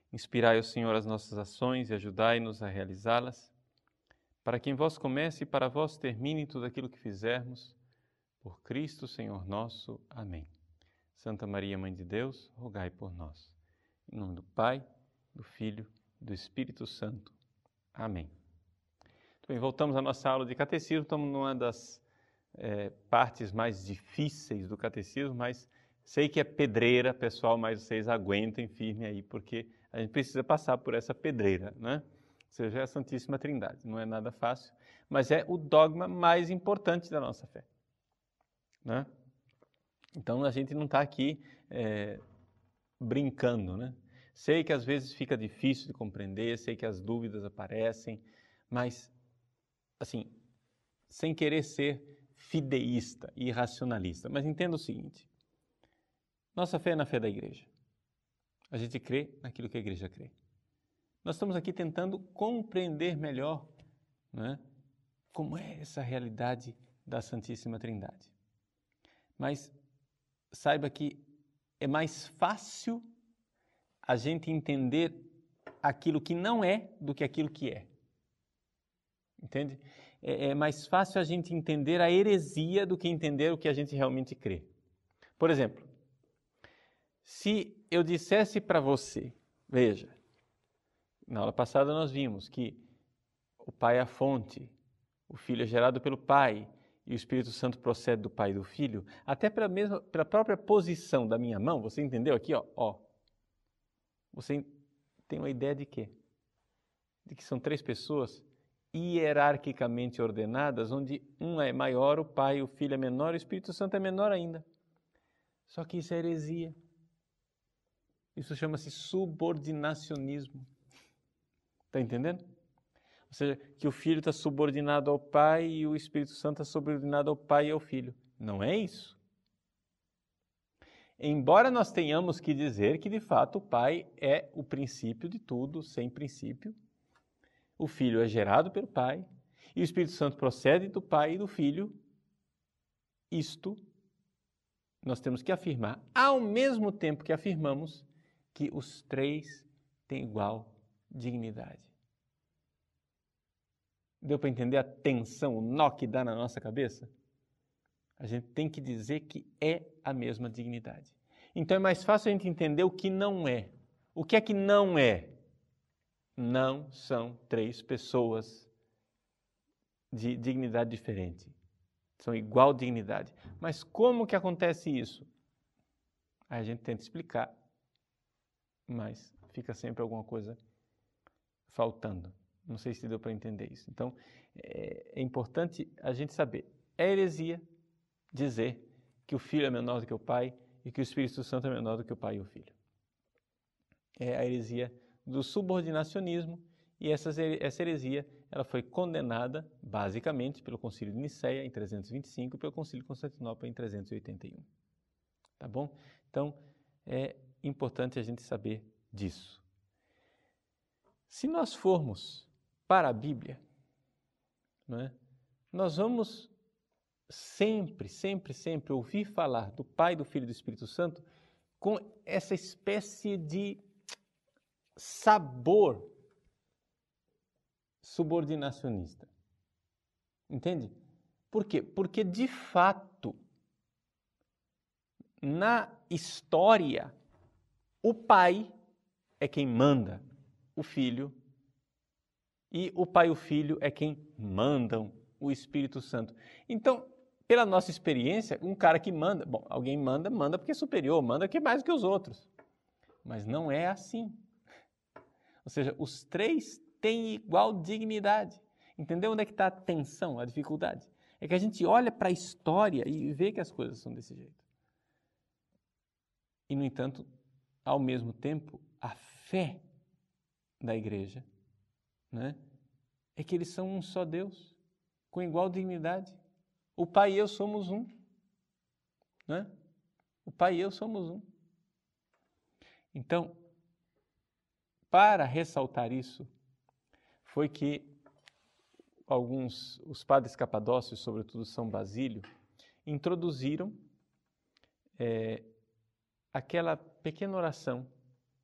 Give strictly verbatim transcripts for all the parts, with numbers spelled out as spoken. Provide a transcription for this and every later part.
Inspirai, ó Senhor, as nossas ações e ajudai-nos a realizá-las, para que em vós comece e para vós termine tudo aquilo que fizermos. Por Cristo, Senhor nosso. Amém. Santa Maria, Mãe de Deus, rogai por nós. Em nome do Pai, do Filho e do Espírito Santo. Amém. Muito bem, voltamos à nossa aula de catecismo. Estamos numa das é, partes mais difíceis do catecismo, mas sei que é pedreira, pessoal, mas vocês aguentem firme aí, porque a gente precisa passar por essa pedreira, né? Ou seja, é a Santíssima Trindade. Não é nada fácil, mas é o dogma mais importante da nossa fé, né? Então, a gente não está aqui é, brincando, né? Sei que às vezes fica difícil de compreender, sei que as dúvidas aparecem, mas, assim, sem querer ser fideísta e racionalista, mas entenda o seguinte: nossa fé é na fé da igreja. A gente crê naquilo que a igreja crê. Nós estamos aqui tentando compreender melhor, né, como é essa realidade da Santíssima Trindade. Mas saiba que é mais fácil a gente entender aquilo que não é do que aquilo que é. Entende? É, é mais fácil a gente entender a heresia do que entender o que a gente realmente crê. Por exemplo, se eu dissesse para você, veja, na aula passada nós vimos que o Pai é a fonte, o Filho é gerado pelo Pai e o Espírito Santo procede do Pai e do Filho, até pela, mesma, pela própria posição da minha mão, você entendeu aqui? Ó, ó, você tem uma ideia de quê? De que são três pessoas hierarquicamente ordenadas, onde um é maior, o Pai, o Filho é menor, o Espírito Santo é menor ainda. Só que isso é heresia. Isso chama-se subordinacionismo. Está entendendo? Ou seja, que o Filho está subordinado ao Pai e o Espírito Santo está subordinado ao Pai e ao Filho. Não é isso. Embora nós tenhamos que dizer que, de fato, o Pai é o princípio de tudo, sem princípio, o Filho é gerado pelo Pai e o Espírito Santo procede do Pai e do Filho, isto nós temos que afirmar, ao mesmo tempo que afirmamos que os três têm igual dignidade. Deu para entender a tensão, o nó que dá na nossa cabeça? A gente tem que dizer que é a mesma dignidade. Então é mais fácil a gente entender o que não é. O que é que não é? Não são três pessoas de dignidade diferente. São igual dignidade. Mas como que acontece isso? Aí a gente tenta explicar, mas fica sempre alguma coisa faltando. Não sei se deu para entender isso. Então, é, é importante a gente saber. É heresia dizer que o Filho é menor do que o Pai e que o Espírito Santo é menor do que o Pai e o Filho. É a heresia do subordinacionismo, e essa, essa heresia ela foi condenada, basicamente, pelo Concílio de Nicéia, em trezentos e vinte e cinco, e pelo Concílio de Constantinopla, em trezentos e oitenta e um. Tá bom? Então, é importante a gente saber disso. Se nós formos para a Bíblia, não é? Nós vamos sempre, sempre, sempre ouvir falar do Pai, do Filho e do Espírito Santo com essa espécie de sabor subordinacionista. Entende? Por quê? Porque, de fato, na história, o Pai é quem manda o Filho e o Pai e o Filho é quem mandam o Espírito Santo. Então, pela nossa experiência, um cara que manda, bom, alguém manda, manda porque é superior, manda que é mais do que os outros. Mas não é assim. Ou seja, os três têm igual dignidade. Entendeu onde é que está a tensão, a dificuldade? É que a gente olha para a história e vê que as coisas são desse jeito. E, no entanto, ao mesmo tempo, a fé da igreja, né, é que eles são um só Deus, com igual dignidade. O Pai e eu somos um. Né? O Pai e eu somos um. Então, para ressaltar isso, foi que alguns, os padres capadócios, sobretudo São Basílio, introduziram é, aquela pequena oração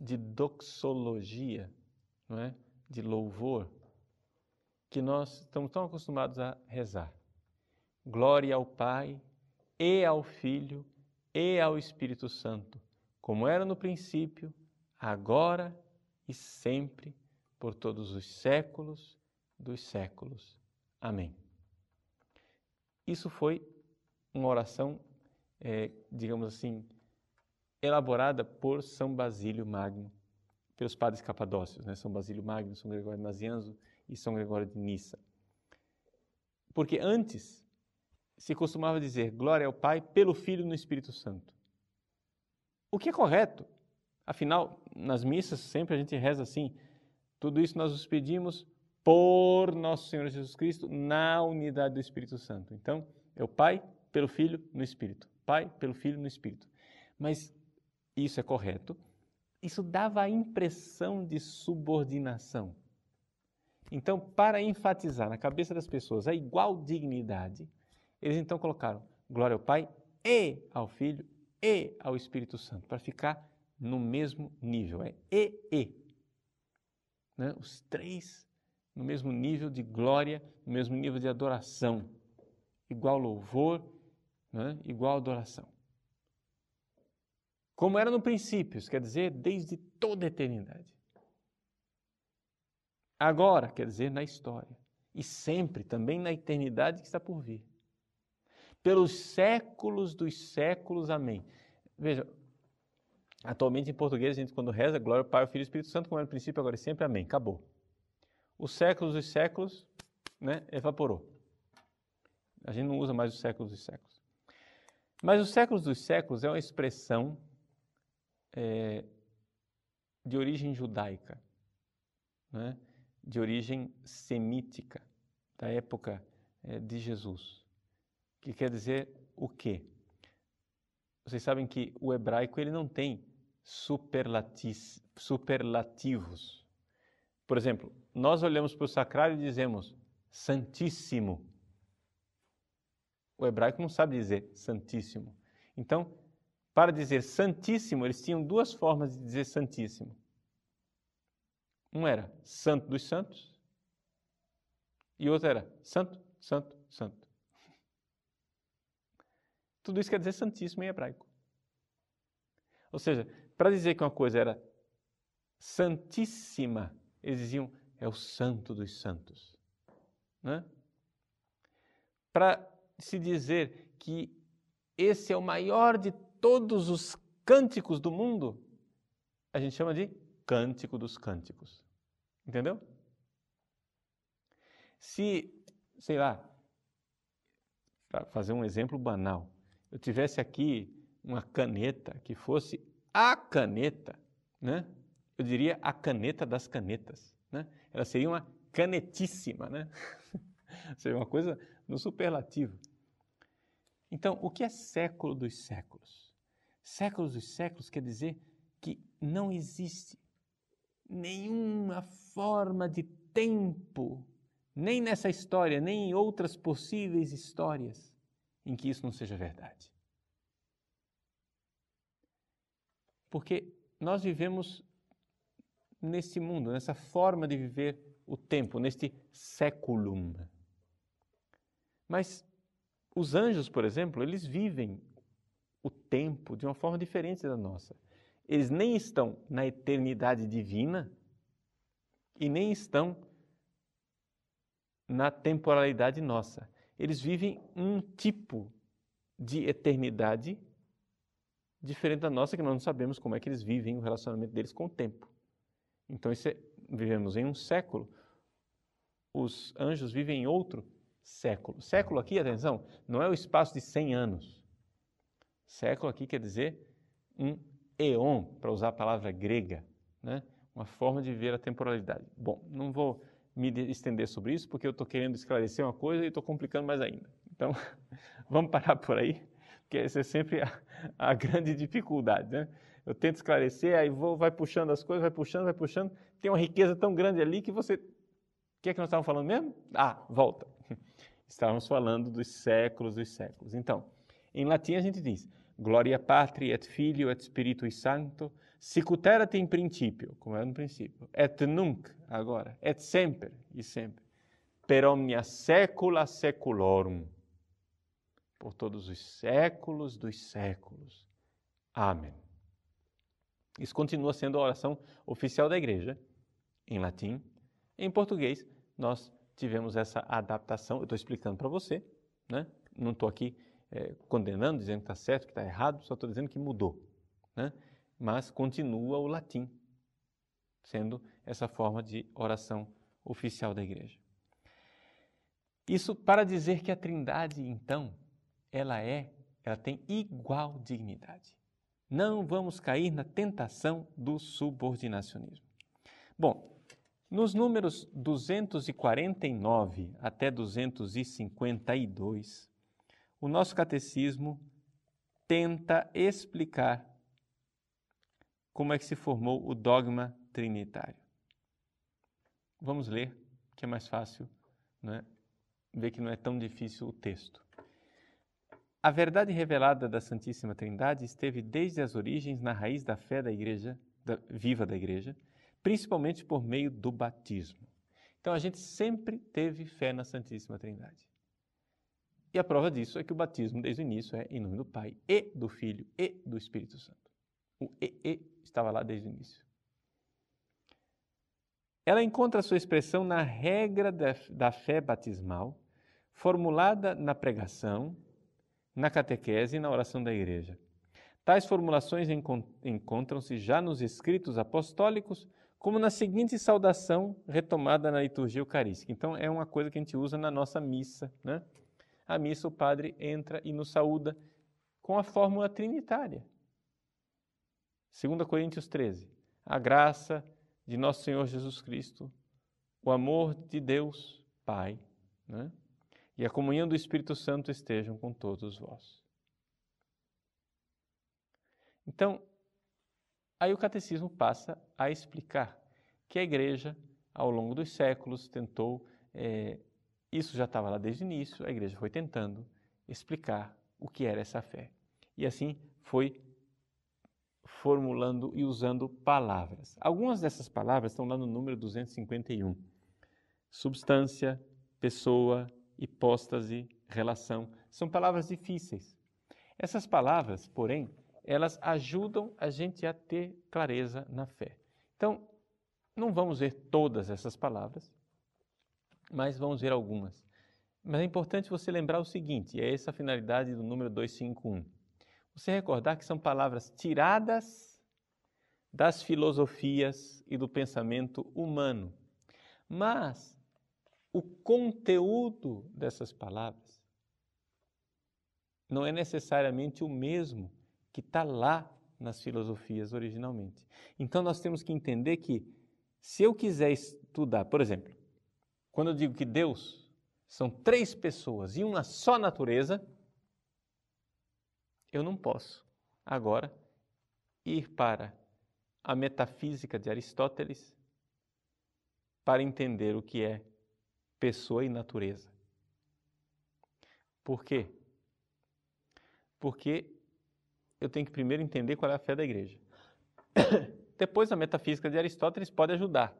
de doxologia, não é? De louvor, que nós estamos tão acostumados a rezar. Glória ao Pai, e ao Filho, e ao Espírito Santo, como era no princípio, agora e sempre, por todos os séculos dos séculos. Amém. Isso foi uma oração, é, digamos assim, elaborada por São Basílio Magno, pelos padres capadócios, né? São Basílio Magno, São Gregório de Nazianzo e São Gregório de Nissa. Porque antes se costumava dizer glória ao Pai pelo Filho no Espírito Santo. O que é correto. Afinal, nas missas sempre a gente reza assim, tudo isso nós os pedimos por nosso Senhor Jesus Cristo na unidade do Espírito Santo. Então, é o Pai pelo Filho no Espírito. Pai pelo Filho no Espírito. Mas isso é correto. Isso dava a impressão de subordinação. Então, para enfatizar na cabeça das pessoas a igual dignidade, eles então colocaram glória ao Pai e ao Filho e ao Espírito Santo, para ficar no mesmo nível. É e, e. Né? Os três no mesmo nível de glória, no mesmo nível de adoração. Igual louvor, né? Igual adoração. Como era no princípio, isso quer dizer, desde toda a eternidade. Agora, quer dizer, na história. E sempre, também na eternidade que está por vir. Pelos séculos dos séculos, amém. Veja, atualmente em português, a gente quando reza, glória ao Pai, ao Filho e ao Espírito Santo, como era no princípio, agora e sempre, amém. Acabou. Os séculos dos séculos, né, evaporou. A gente não usa mais os séculos dos séculos. Mas os séculos dos séculos é uma expressão é, de origem judaica, né, de origem semítica, da época é, de Jesus. Que quer dizer o quê? Vocês sabem que o hebraico ele não tem superlatis, superlativos. Por exemplo, nós olhamos para o sacrário e dizemos santíssimo. O hebraico não sabe dizer santíssimo. Então, para dizer santíssimo, eles tinham duas formas de dizer santíssimo. Um era santo dos santos e outro era santo, santo, santo. Tudo isso quer dizer santíssimo em hebraico. Ou seja, para dizer que uma coisa era santíssima, eles diziam, é o santo dos santos. Né? Para se dizer que esse é o maior de todos os cânticos do mundo, a gente chama de cântico dos cânticos. Entendeu? Se, sei lá, para fazer um exemplo banal, eu tivesse aqui uma caneta que fosse a caneta, né? Eu diria a caneta das canetas, né? Ela seria uma canetíssima, né? Seria uma coisa no superlativo. Então, o que é século dos séculos? Séculos dos séculos quer dizer que não existe nenhuma forma de tempo, nem nessa história, nem em outras possíveis histórias, em que isso não seja verdade. Porque nós vivemos nesse mundo, nessa forma de viver o tempo, neste séculum. Mas os anjos, por exemplo, eles vivem o tempo de uma forma diferente da nossa. Eles nem estão na eternidade divina e nem estão na temporalidade nossa. Eles vivem um tipo de eternidade diferente da nossa, que nós não sabemos como é que eles vivem o relacionamento deles com o tempo. Então, isso é, vivemos em um século, os anjos vivem em outro século. Século aqui, atenção, não é o espaço de cem anos. Século aqui quer dizer um éon, para usar a palavra grega, né? Uma forma de viver a temporalidade. Bom, não vou me estender sobre isso, porque eu estou querendo esclarecer uma coisa e estou complicando mais ainda. Então, vamos parar por aí, porque essa é sempre a, a grande dificuldade, né? Eu tento esclarecer, aí vou, vai puxando as coisas, vai puxando, vai puxando, tem uma riqueza tão grande ali que você... O que é que nós estávamos falando mesmo? Ah, volta. Estávamos falando dos séculos dos séculos. Então, em latim a gente diz, Gloria Patri et Filio et Spiritui Sancto, Sicut erat in principio, como era no princípio, et nunc, agora, et semper, e sempre, per omnia saecula saeculorum, por todos os séculos dos séculos. Amém. Isso continua sendo a oração oficial da igreja, em latim. Em português, nós tivemos essa adaptação, eu estou explicando para você, né? Não estou aqui é, condenando, dizendo que está certo, que está errado, só estou dizendo que mudou, né? Mas continua o latim, sendo essa forma de oração oficial da igreja. Isso para dizer que a Trindade, então, ela é, ela tem igual dignidade. Não vamos cair na tentação do subordinacionismo. Bom, nos números duzentos e quarenta e nove até duzentos e cinquenta e dois, o nosso catecismo tenta explicar como é que se formou o dogma trinitário. Vamos ler, que é mais fácil, né? Ver que não é tão difícil o texto. A verdade revelada da Santíssima Trindade esteve desde as origens na raiz da fé da igreja, da, viva da igreja, principalmente por meio do batismo. Então a gente sempre teve fé na Santíssima Trindade. E a prova disso é que o batismo, desde o início, é em nome do Pai, e do Filho, e do Espírito Santo. O e, e estava lá desde o início. Ela encontra sua expressão na regra da, da fé batismal, formulada na pregação, na catequese e na oração da igreja. Tais formulações encontram-se já nos escritos apostólicos, como na seguinte saudação retomada na liturgia eucarística. Então, é uma coisa que a gente usa na nossa missa, né? A missa, o padre entra e nos saúda com a fórmula trinitária. Segunda Coríntios treze. A graça de nosso Senhor Jesus Cristo, o amor de Deus Pai, né? E a comunhão do Espírito Santo estejam com todos vós. Então, aí o catecismo passa a explicar que a igreja, ao longo dos séculos, tentou, é, isso já estava lá desde o início, a igreja foi tentando explicar o que era essa fé. E assim foi formulando e usando palavras. Algumas dessas palavras estão lá no número duzentos e cinquenta e um. Substância, pessoa, hipóstase, relação. São palavras difíceis. Essas palavras, porém, elas ajudam a gente a ter clareza na fé. Então, não vamos ver todas essas palavras, mas vamos ver algumas. Mas é importante você lembrar o seguinte, e é essa a finalidade do número duzentos e cinquenta e um. Você recordar que são palavras tiradas das filosofias e do pensamento humano. Mas o conteúdo dessas palavras não é necessariamente o mesmo que está lá nas filosofias originalmente. Então nós temos que entender que se eu quiser estudar, por exemplo, quando eu digo que Deus são três pessoas e uma só natureza, eu não posso agora ir para a metafísica de Aristóteles para entender o que é pessoa e natureza. Por quê? Porque eu tenho que primeiro entender qual é a fé da igreja. Depois a metafísica de Aristóteles pode ajudar.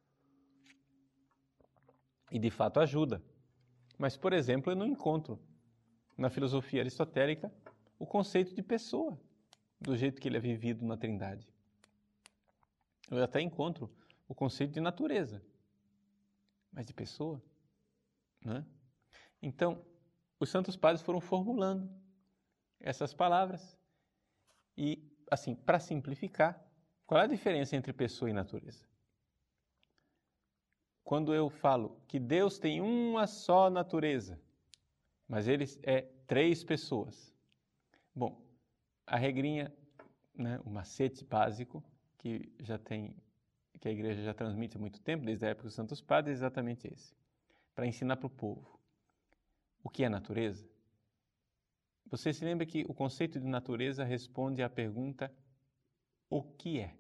E de fato ajuda. Mas, por exemplo, eu não encontro na filosofia aristotélica o conceito de pessoa, do jeito que ele é vivido na Trindade. Eu até encontro o conceito de natureza, mas de pessoa, né? Então, os santos padres foram formulando essas palavras e, assim, para simplificar, qual é a diferença entre pessoa e natureza? Quando eu falo que Deus tem uma só natureza, mas ele é três pessoas. Bom, a regrinha, né, o macete básico, que já tem, que a igreja já transmite há muito tempo, desde a época dos santos padres, é exatamente esse. Para ensinar para o povo o que é natureza. Você se lembra que o conceito de natureza responde à pergunta o que é?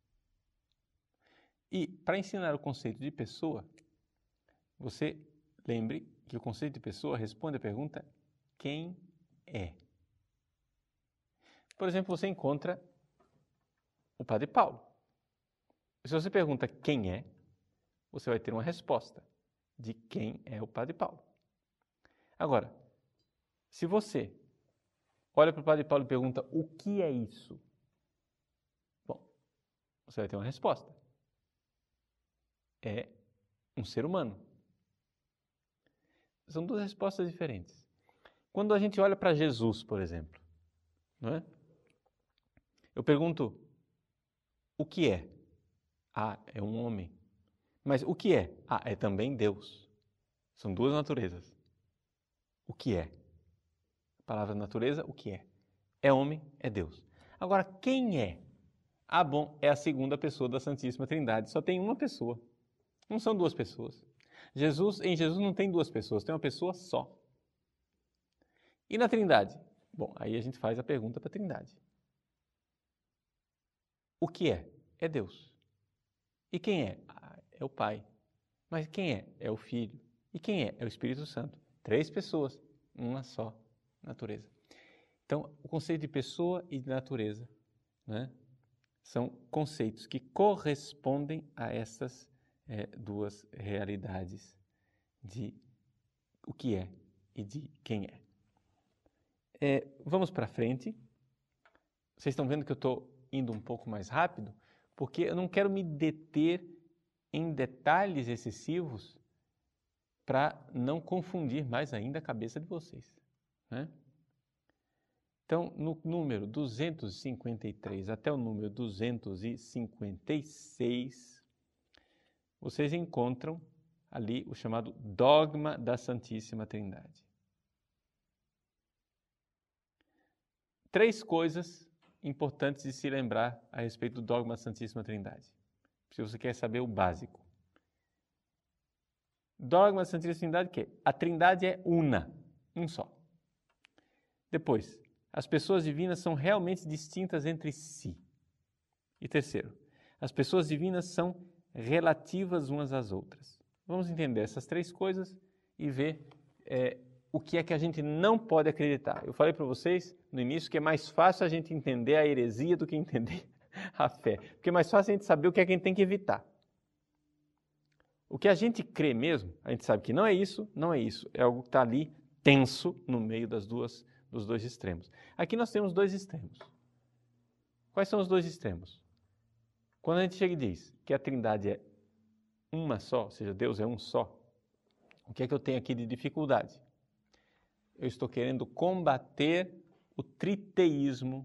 E para ensinar o conceito de pessoa, você lembre que o conceito de pessoa responde à pergunta quem é? Por exemplo, você encontra o Padre Paulo. Se você pergunta quem é, você vai ter uma resposta de quem é o Padre Paulo. Agora, se você olha para o Padre Paulo e pergunta o que é isso, bom, você vai ter uma resposta. É um ser humano. São duas respostas diferentes. Quando a gente olha para Jesus, por exemplo, não é? Eu pergunto, o que é? Ah, é um homem. Mas o que é? Ah, é também Deus. São duas naturezas. O que é? A palavra natureza, o que é? É homem, é Deus. Agora, quem é? Ah, bom, é a segunda pessoa da Santíssima Trindade. Só tem uma pessoa. Não são duas pessoas. Jesus, em Jesus não tem duas pessoas, tem uma pessoa só. E na Trindade? Bom, aí a gente faz a pergunta para a Trindade. O que é? É Deus. E quem é? Ah, é o Pai. Mas quem é? É o Filho. E quem é? É o Espírito Santo. Três pessoas, uma só natureza. Então, o conceito de pessoa e de natureza, né, são conceitos que correspondem a essas é, duas realidades de o que é e de quem é. É, vamos para frente. Vocês estão vendo que eu estou indo um pouco mais rápido, porque eu não quero me deter em detalhes excessivos para não confundir mais ainda a cabeça de vocês, né? Então, no número duzentos e cinquenta e três até o número duzentos e cinquenta e seis, vocês encontram ali o chamado dogma da Santíssima Trindade. Três coisas importantes de se lembrar a respeito do dogma da Santíssima Trindade, se você quer saber o básico. Dogma da Santíssima Trindade que é? A Trindade é una, um só. Depois, as pessoas divinas são realmente distintas entre si. E terceiro, as pessoas divinas são relativas umas às outras. Vamos entender essas três coisas e ver é, o que é que a gente não pode acreditar. Eu falei para vocês no início que é mais fácil a gente entender a heresia do que entender a fé. Porque é mais fácil a gente saber o que é que a gente tem que evitar. O que a gente crê mesmo, a gente sabe que não é isso, não é isso. É algo que está ali tenso no meio das duas dos dois extremos. Aqui nós temos dois extremos. Quais são os dois extremos? Quando a gente chega e diz que a Trindade é uma só, ou seja, Deus é um só, o que é que eu tenho aqui de dificuldade? Eu estou querendo combater o triteísmo,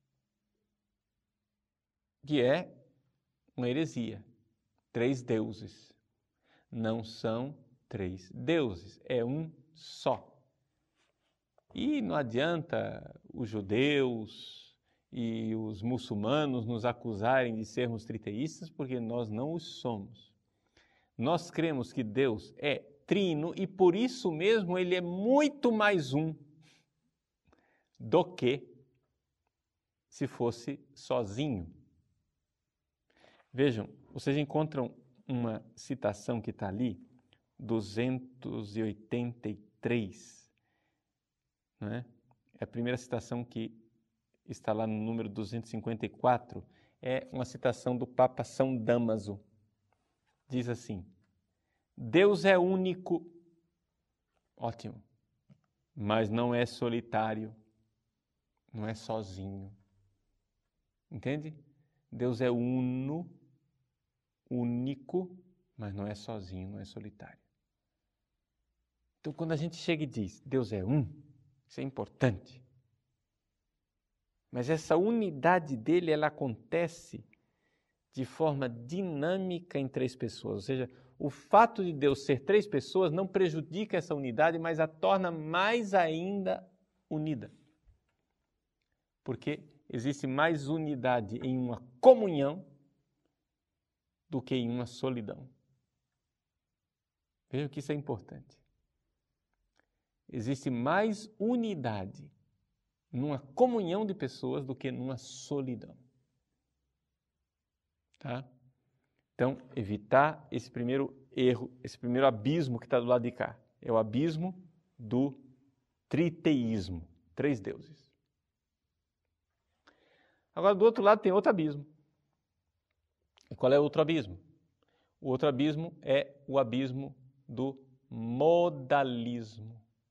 que é uma heresia. Três deuses. Não são três deuses, é um só. E não adianta os judeus e os muçulmanos nos acusarem de sermos triteístas, porque nós não os somos. Nós cremos que Deus é trino e por isso mesmo ele é muito mais um do que se fosse sozinho. Vejam, vocês encontram uma citação que está ali, duzentos e oitenta e três. Não é? É a primeira citação que está lá no número duzentos e cinquenta e quatro, é uma citação do Papa São Damaso. Diz assim, Deus é único, ótimo, mas não é solitário, não é sozinho. Entende? Deus é uno, único, mas não é sozinho, não é solitário. Então, quando a gente chega e diz, Deus é um, isso é importante. Mas essa unidade dele, ela acontece de forma dinâmica em três pessoas. Ou seja, o fato de Deus ser três pessoas não prejudica essa unidade, mas a torna mais ainda unida. Porque existe mais unidade em uma comunhão do que em uma solidão. Vejam que isso é importante. Existe mais unidade numa comunhão de pessoas do que numa solidão. Tá? Então, evitar esse primeiro erro, esse primeiro abismo que está do lado de cá. É o abismo do triteísmo, três deuses. Agora, do outro lado tem outro abismo. qual é o outro abismo? O outro abismo é o abismo do modalismo.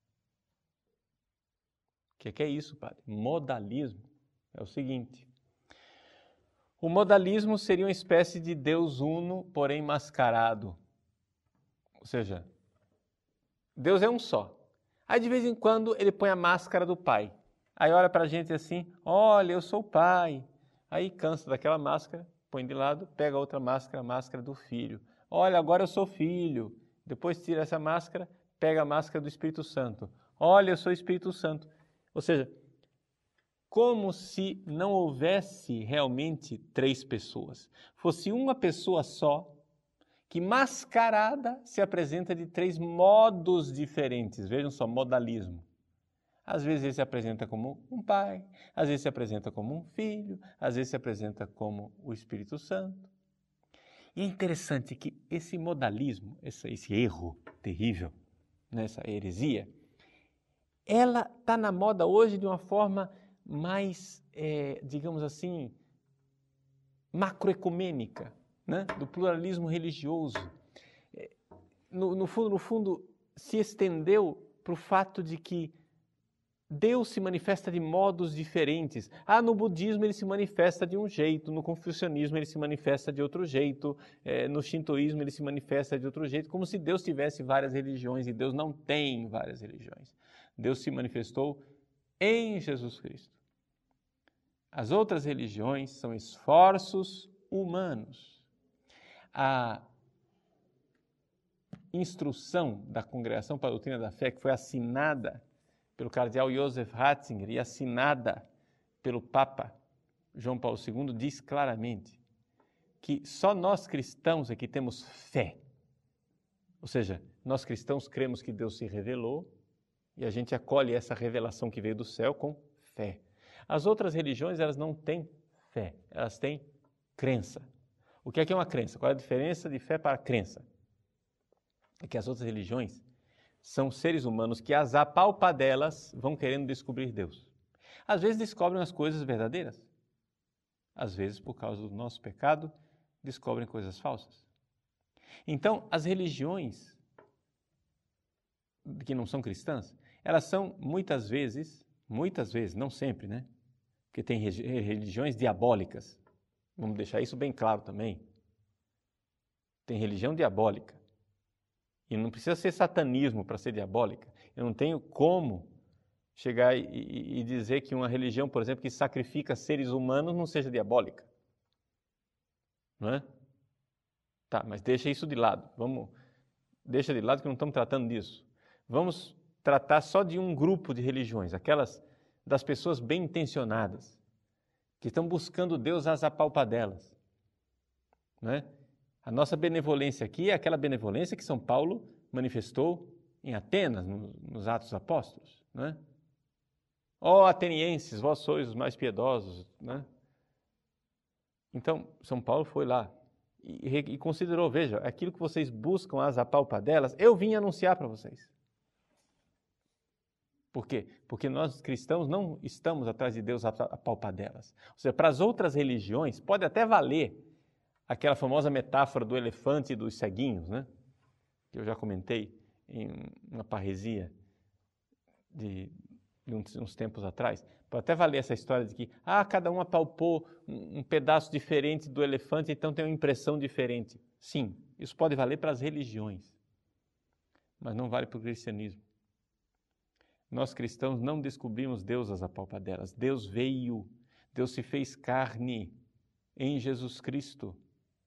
O que, que é isso, padre? Modalismo é o seguinte: o modalismo seria uma espécie de Deus uno, porém mascarado. Ou seja, Deus é um só. Aí de vez em quando ele põe a máscara do Pai. Aí olha para a gente assim: olha, eu sou o Pai. Aí cansa daquela máscara, põe de lado, pega outra máscara, a máscara do Filho. Olha, agora eu sou Filho. Depois tira essa máscara, pega a máscara do Espírito Santo. Olha, eu sou Espírito Santo. Ou seja, como se não houvesse realmente três pessoas. Fosse uma pessoa só, que mascarada se apresenta de três modos diferentes. Vejam só, modalismo. Às vezes ele se apresenta como um pai, às vezes se apresenta como um filho, às vezes se apresenta como o Espírito Santo. E é interessante que esse modalismo, esse, esse erro terrível, né, essa heresia, ela está na moda hoje de uma forma mais, é, digamos assim, macroecumênica, né, do pluralismo religioso. No, no fundo, no fundo, se estendeu para o fato de que Deus se manifesta de modos diferentes. Ah, no budismo ele se manifesta de um jeito, no confucionismo ele se manifesta de outro jeito, eh, no shintoísmo ele se manifesta de outro jeito, como se Deus tivesse várias religiões, e Deus não tem várias religiões. Deus se manifestou em Jesus Cristo. As outras religiões são esforços humanos. A instrução da Congregação para a Doutrina da Fé, que foi assinada pelo cardeal Joseph Ratzinger e assinada pelo Papa João Paulo segundo, diz claramente que só nós cristãos é que temos fé. Ou seja, nós cristãos cremos que Deus se revelou e a gente acolhe essa revelação que veio do céu com fé. As outras religiões, elas não têm fé, elas têm crença. O que é que é uma crença? Qual é a diferença de fé para crença? É que as outras religiões são seres humanos que, às apalpadelas, vão querendo descobrir Deus. Às vezes descobrem as coisas verdadeiras. Às vezes, por causa do nosso pecado, descobrem coisas falsas. Então, as religiões que não são cristãs, elas são muitas vezes, muitas vezes, não sempre, né? Porque tem religiões diabólicas. Vamos deixar isso bem claro também. Tem religião diabólica. E não precisa ser satanismo para ser diabólica. Eu não tenho como chegar e, e, e dizer que uma religião, por exemplo, que sacrifica seres humanos não seja diabólica. Não é? Tá, mas deixa isso de lado. Vamos, deixa de lado que não estamos tratando disso. Vamos tratar só de um grupo de religiões, aquelas das pessoas bem intencionadas, que estão buscando Deus às apalpadelas. Não é? A nossa benevolência aqui é aquela benevolência que São Paulo manifestou em Atenas, no, nos Atos Apóstolos. Né? Ó atenienses, vós sois os mais piedosos. Né? Então, São Paulo foi lá e, e considerou, veja, aquilo que vocês buscam às apalpadelas, eu vim anunciar para vocês. Por quê? Porque nós cristãos não estamos atrás de Deus às apalpadelas. Ou seja, para as outras religiões, pode até valer aquela famosa metáfora do elefante e dos ceguinhos, né? Que eu já comentei em uma parresia de, de uns, uns tempos atrás. Pode até valer essa história de que ah, cada um apalpou um, um pedaço diferente do elefante, então tem uma impressão diferente. Sim, isso pode valer para as religiões, mas não vale para o cristianismo. Nós cristãos não descobrimos Deus às apalpadelas. Deus veio, Deus se fez carne em Jesus Cristo.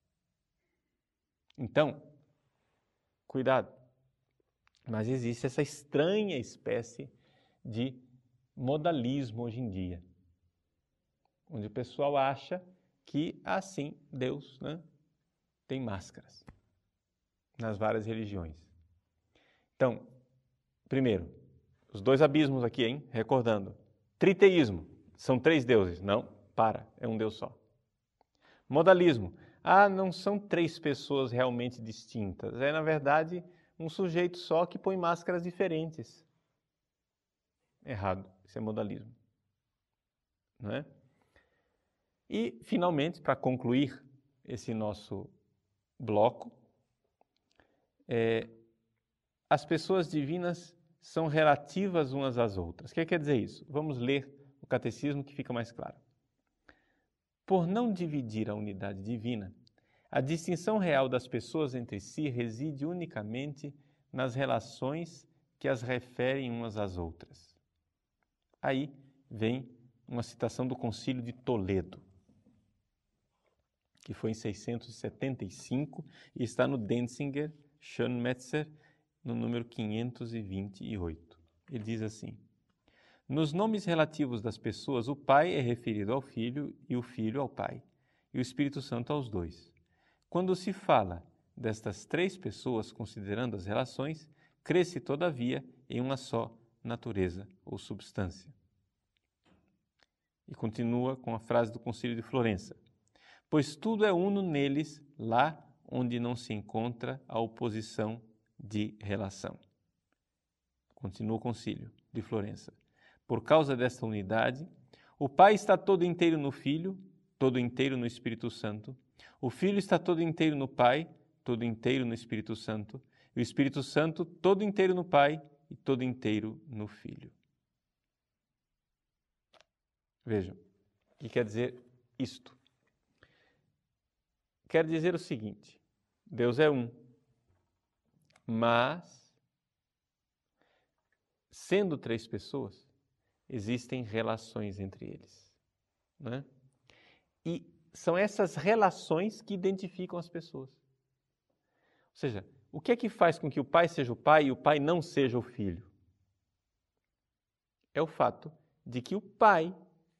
Então, cuidado, mas existe essa estranha espécie de modalismo hoje em dia, onde o pessoal acha que, assim, Deus, né, tem máscaras nas várias religiões. Então, primeiro, os dois abismos aqui, hein? Recordando. Triteísmo, são três deuses. Não, para, é um Deus só. Modalismo. Ah, não são três pessoas realmente distintas. É, na verdade, um sujeito só que põe máscaras diferentes. Errado. Isso é modalismo. Não é? E, finalmente, para concluir esse nosso bloco, é, as pessoas divinas são relativas umas às outras. O que quer dizer isso? Vamos ler o catecismo que fica mais claro. Por não dividir a unidade divina, a distinção real das pessoas entre si reside unicamente nas relações que as referem umas às outras. Aí vem uma citação do Concílio de Toledo, que foi em seiscentos e setenta e cinco e está no Denzinger Schönmetzer, no número quinhentos e vinte e oito. Ele diz assim: nos nomes relativos das pessoas, o Pai é referido ao Filho e o Filho ao Pai, e o Espírito Santo aos dois. Quando se fala destas três pessoas, considerando as relações, crê-se, todavia, em uma só natureza ou substância. E continua com a frase do Concílio de Florença: pois tudo é uno neles, lá onde não se encontra a oposição de relação. Continua o Concílio de Florença. Por causa desta unidade, o Pai está todo inteiro no Filho, todo inteiro no Espírito Santo. O Filho está todo inteiro no Pai, todo inteiro no Espírito Santo. E o Espírito Santo todo inteiro no Pai e todo inteiro no Filho. Vejam, o que quer dizer isto? Quer dizer o seguinte: Deus é um, mas, sendo três pessoas, existem relações entre eles, né? E são essas relações que identificam as pessoas. Ou seja, o que é que faz com que o Pai seja o Pai e o Pai não seja o Filho? É o fato de que o Pai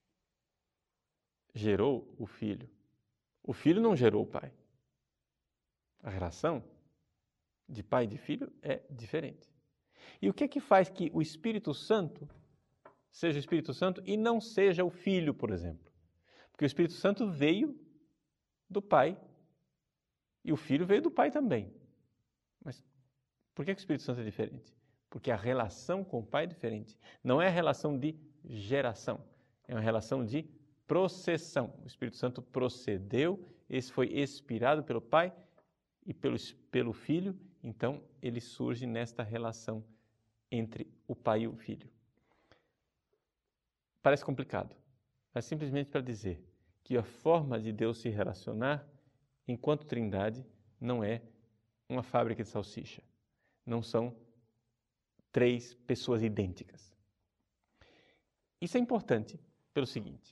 gerou o Filho. O Filho não gerou o Pai. A relação de pai e de filho é diferente. E o que é que faz que o Espírito Santo seja o Espírito Santo e não seja o Filho, por exemplo? Porque o Espírito Santo veio do Pai e o Filho veio do Pai também. Mas por que o Espírito Santo é diferente? Porque a relação com o Pai é diferente. Não é a relação de geração, é uma relação de processão. O Espírito Santo procedeu, esse foi expirado pelo Pai e pelo, pelo Filho, então ele surge nesta relação entre o Pai e o Filho. Parece complicado, mas simplesmente para dizer que a forma de Deus se relacionar enquanto Trindade não é uma fábrica de salsicha. Não são três pessoas idênticas. Isso é importante pelo seguinte: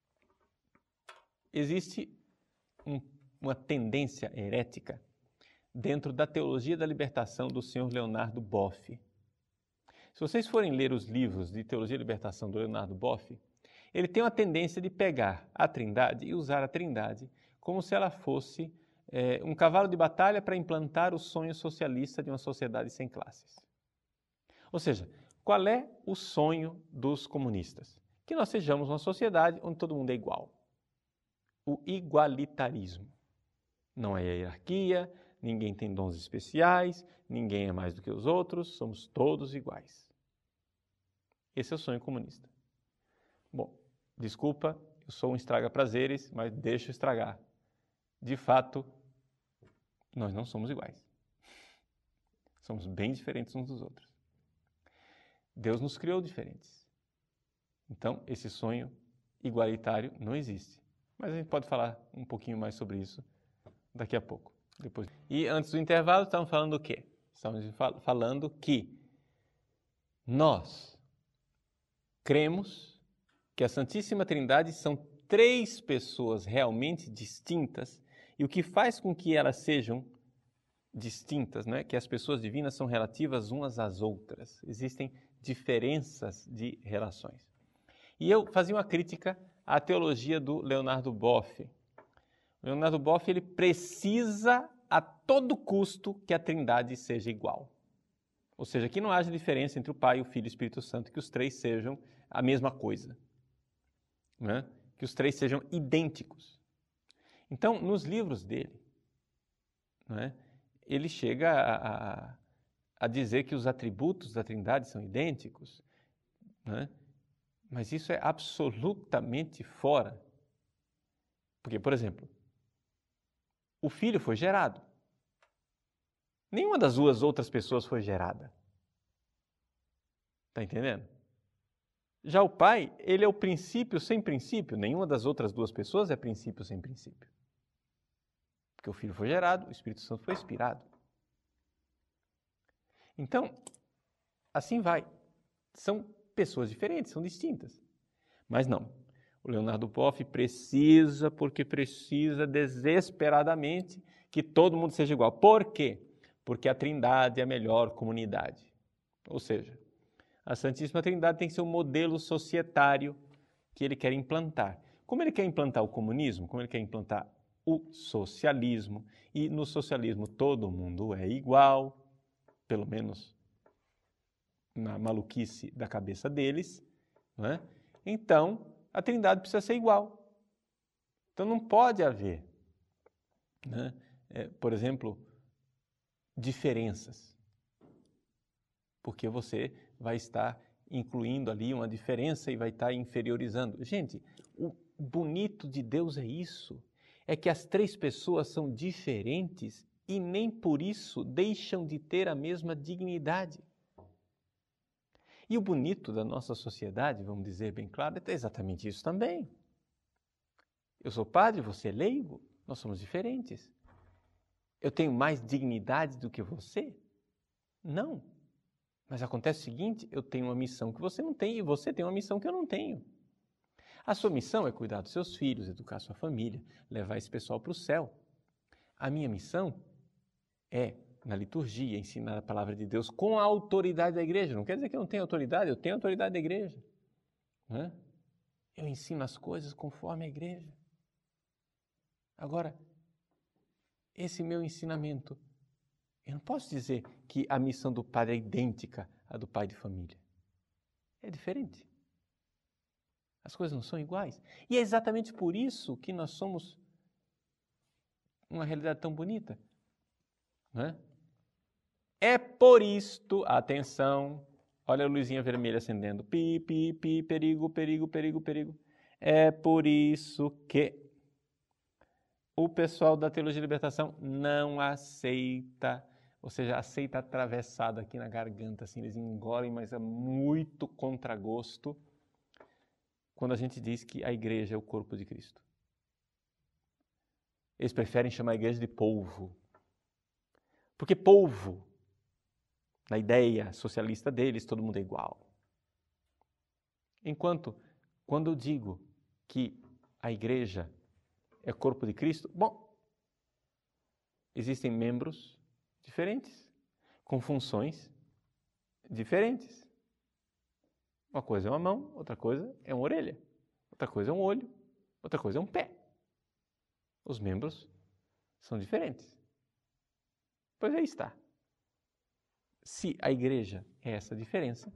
existe um, uma tendência herética dentro da teologia da libertação do senhor Leonardo Boff. Se vocês forem ler os livros de teologia da libertação do Leonardo Boff, ele tem uma tendência de pegar a Trindade e usar a Trindade como se ela fosse é, um cavalo de batalha para implantar o sonho socialista de uma sociedade sem classes. Ou seja, qual é o sonho dos comunistas? Que nós sejamos uma sociedade onde todo mundo é igual. O igualitarismo. Não é hierarquia, ninguém tem dons especiais, ninguém é mais do que os outros, somos todos iguais. Esse é o sonho comunista. Bom, desculpa, eu sou um estraga-prazeres, mas deixa eu estragar. De fato, nós não somos iguais. Somos bem diferentes uns dos outros. Deus nos criou diferentes. Então, esse sonho igualitário não existe. Mas a gente pode falar um pouquinho mais sobre isso daqui a pouco. Depois. E antes do intervalo, estamos falando o quê? Estamos falando que nós cremos que a Santíssima Trindade são três pessoas realmente distintas, e o que faz com que elas sejam distintas, né? Que as pessoas divinas são relativas umas às outras. Existem diferenças de relações. E eu fazia uma crítica à teologia do Leonardo Boff. O Leonardo Boff, ele precisa a todo custo que a Trindade seja igual. Ou seja, que não haja diferença entre o Pai, o Filho e o Espírito Santo, que os três sejam a mesma coisa, né? Que os três sejam idênticos. Então, nos livros dele, né, ele chega a, a, a dizer que os atributos da Trindade são idênticos, né? Mas isso é absolutamente fora. Porque, por exemplo, o Filho foi gerado. Nenhuma das duas outras pessoas foi gerada. Está entendendo? Já o Pai, ele é o princípio sem princípio. Nenhuma das outras duas pessoas é princípio sem princípio. Porque o Filho foi gerado, o Espírito Santo foi inspirado. Então, assim vai. São pessoas diferentes, são distintas. Mas não. O Leonardo Boff precisa, porque precisa desesperadamente que todo mundo seja igual. Por quê? Porque a Trindade é a melhor comunidade. Ou seja, a Santíssima Trindade tem que ser um modelo societário que ele quer implantar. Como ele quer implantar o comunismo, como ele quer implantar o socialismo, e no socialismo todo mundo é igual, pelo menos na maluquice da cabeça deles, não é? Então a Trindade precisa ser igual. Então não pode haver, né, é, por exemplo, diferenças, porque você vai estar incluindo ali uma diferença e vai estar inferiorizando. Gente, o bonito de Deus é isso, é que as três pessoas são diferentes e nem por isso deixam de ter a mesma dignidade. E o bonito da nossa sociedade, vamos dizer bem claro, é exatamente isso também. Eu sou padre, você é leigo, nós somos diferentes. Eu tenho mais dignidade do que você? Não. Mas acontece o seguinte, eu tenho uma missão que você não tem e você tem uma missão que eu não tenho. A sua missão é cuidar dos seus filhos, educar sua família, levar esse pessoal para o céu. A minha missão é, na liturgia, ensinar a palavra de Deus com a autoridade da igreja. Não quer dizer que eu não tenho autoridade, eu tenho autoridade da igreja. Né? Eu ensino as coisas conforme a igreja. Agora, esse meu ensinamento, eu não posso dizer que a missão do padre é idêntica à do pai de família. É diferente. As coisas não são iguais. E é exatamente por isso que nós somos uma realidade tão bonita. Não é? É por isto, atenção, olha a luzinha vermelha acendendo. Pi, pi, pi, perigo, perigo, perigo, perigo. É por isso que o pessoal da Teologia de Libertação não aceita, ou seja, aceita atravessado aqui na garganta, assim, eles engolem, mas é muito contragosto, quando a gente diz que a igreja é o corpo de Cristo. Eles preferem chamar a igreja de polvo. Porque polvo, na ideia socialista deles, todo mundo é igual. Enquanto, quando eu digo que a igreja é corpo de Cristo, bom, existem membros diferentes, com funções diferentes. Uma coisa é uma mão, outra coisa é uma orelha, outra coisa é um olho, outra coisa é um pé. Os membros são diferentes. Pois aí está. Se a igreja é essa diferença,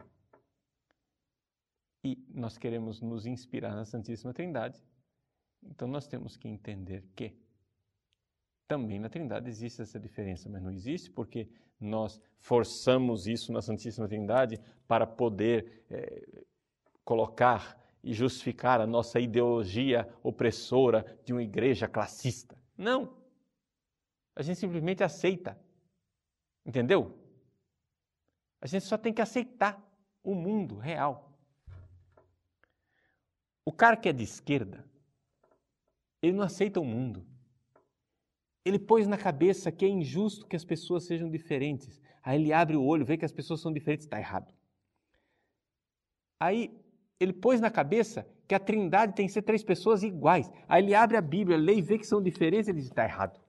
e nós queremos nos inspirar na Santíssima Trindade, então nós temos que entender que também na Trindade existe essa diferença, mas não existe porque nós forçamos isso na Santíssima Trindade para poder é, colocar e justificar a nossa ideologia opressora de uma igreja classista. Não. A gente simplesmente aceita. Entendeu? A gente só tem que aceitar o mundo real. O cara que é de esquerda, ele não aceita o mundo. Ele pôs na cabeça que é injusto que as pessoas sejam diferentes. Aí ele abre o olho, vê que as pessoas são diferentes, está errado. Aí ele pôs na cabeça que a Trindade tem que ser três pessoas iguais. Aí ele abre a Bíblia, lê e vê que são diferentes, ele diz, está errado.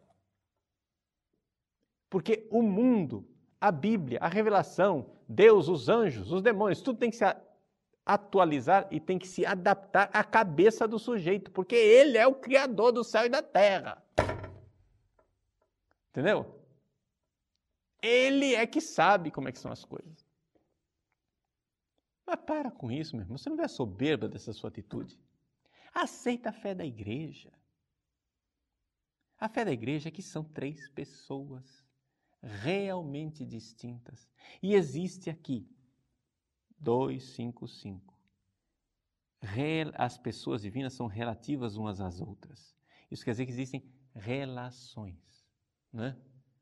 Porque o mundo, a Bíblia, a revelação, Deus, os anjos, os demônios, tudo tem que se atualizar e tem que se adaptar à cabeça do sujeito, porque ele é o criador do céu e da terra. Entendeu? Ele é que sabe como é que são as coisas. Mas para com isso, meu irmão. Você não vê a soberba dessa sua atitude? Aceita a fé da igreja. A fé da igreja é que são três pessoas realmente distintas. E existe aqui dois, cinco, cinco. As pessoas divinas são relativas umas às outras. Isso quer dizer que existem relações. Né?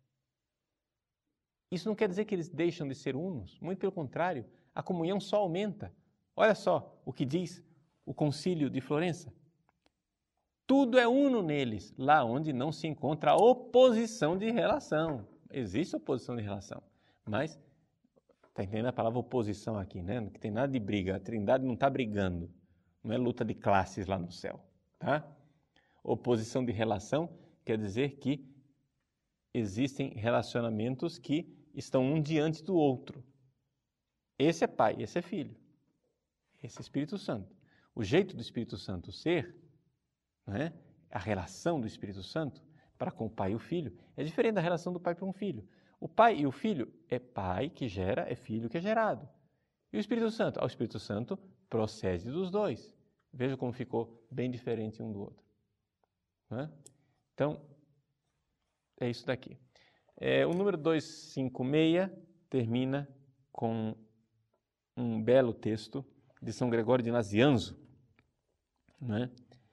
Isso não quer dizer que eles deixam de ser unos, muito pelo contrário, a comunhão só aumenta. Olha só o que diz o Concílio de Florença. Tudo é uno neles, lá onde não se encontra a oposição de relação. Existe oposição de relação, mas está entendendo a palavra oposição aqui, né? Não tem nada de briga, a Trindade não está brigando, não é luta de classes lá no céu, tá? Oposição de relação quer dizer que existem relacionamentos que estão um diante do outro. Esse é pai, esse é filho, esse é Espírito Santo. O jeito do Espírito Santo ser, né, a relação do Espírito Santo para com o pai e o filho, é diferente da relação do pai para um filho. O pai e o filho é pai que gera, é filho que é gerado. E o Espírito Santo? Ah, o Espírito Santo procede dos dois. Veja como ficou bem diferente um do outro. Né? Então, é isso daqui. É, o número duzentos e cinquenta e seis termina com um belo texto de São Gregório de Nazianzo. Né?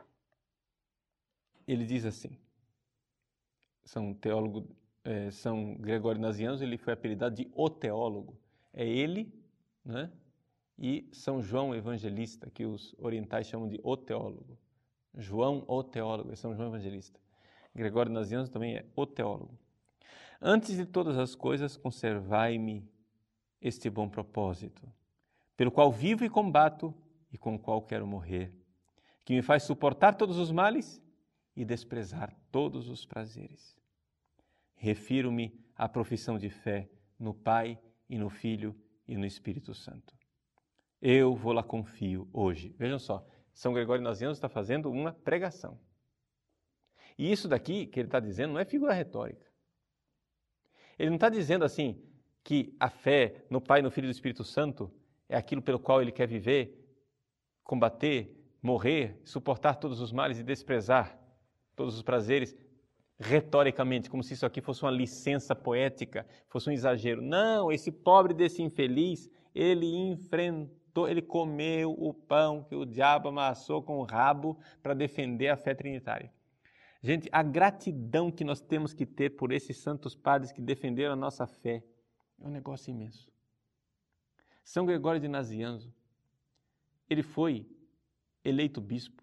Ele diz assim, São teólogo, é, São Gregório de Nazianzo, ele foi apelidado de o teólogo. É ele, né? E São João Evangelista, que os orientais chamam de o teólogo. João o teólogo, é São João Evangelista. Gregório de Nazianzo também é o teólogo. Antes de todas as coisas, conservai-me este bom propósito, pelo qual vivo e combato e com o qual quero morrer, que me faz suportar todos os males e desprezar todos os prazeres. Refiro-me à profissão de fé no Pai e no Filho e no Espírito Santo. Eu vou lá confio hoje. Vejam só, São Gregório de Nazianzo está fazendo uma pregação. E isso daqui que ele está dizendo não é figura retórica. Ele não está dizendo assim que a fé no Pai, no Filho e no Espírito Santo é aquilo pelo qual ele quer viver, combater, morrer, suportar todos os males e desprezar todos os prazeres, retoricamente, como se isso aqui fosse uma licença poética, fosse um exagero. Não, esse pobre desse infeliz, ele enfrentou, ele comeu o pão que o diabo amassou com o rabo para defender a fé trinitária. Gente, a gratidão que nós temos que ter por esses santos padres que defenderam a nossa fé é um negócio imenso. São Gregório de Nazianzo, ele foi eleito bispo.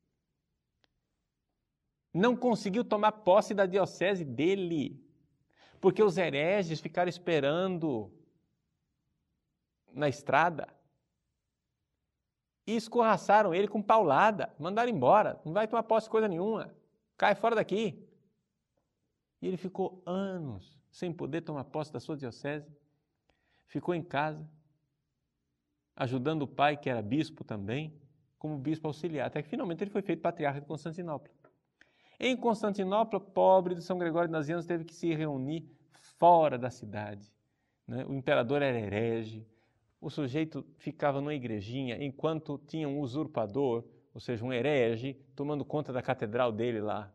Não conseguiu tomar posse da diocese dele, porque os hereges ficaram esperando na estrada e escorraçaram ele com paulada, mandaram embora, não vai tomar posse de coisa nenhuma, cai fora daqui. E ele ficou anos sem poder tomar posse da sua diocese, ficou em casa, ajudando o pai, que era bispo também, como bispo auxiliar, até que finalmente ele foi feito patriarca de Constantinopla. Em Constantinopla, pobre de São Gregório de Nazianzo teve que se reunir fora da cidade. Né? O imperador era herege, o sujeito ficava numa igrejinha enquanto tinha um usurpador, ou seja, um herege, tomando conta da catedral dele lá.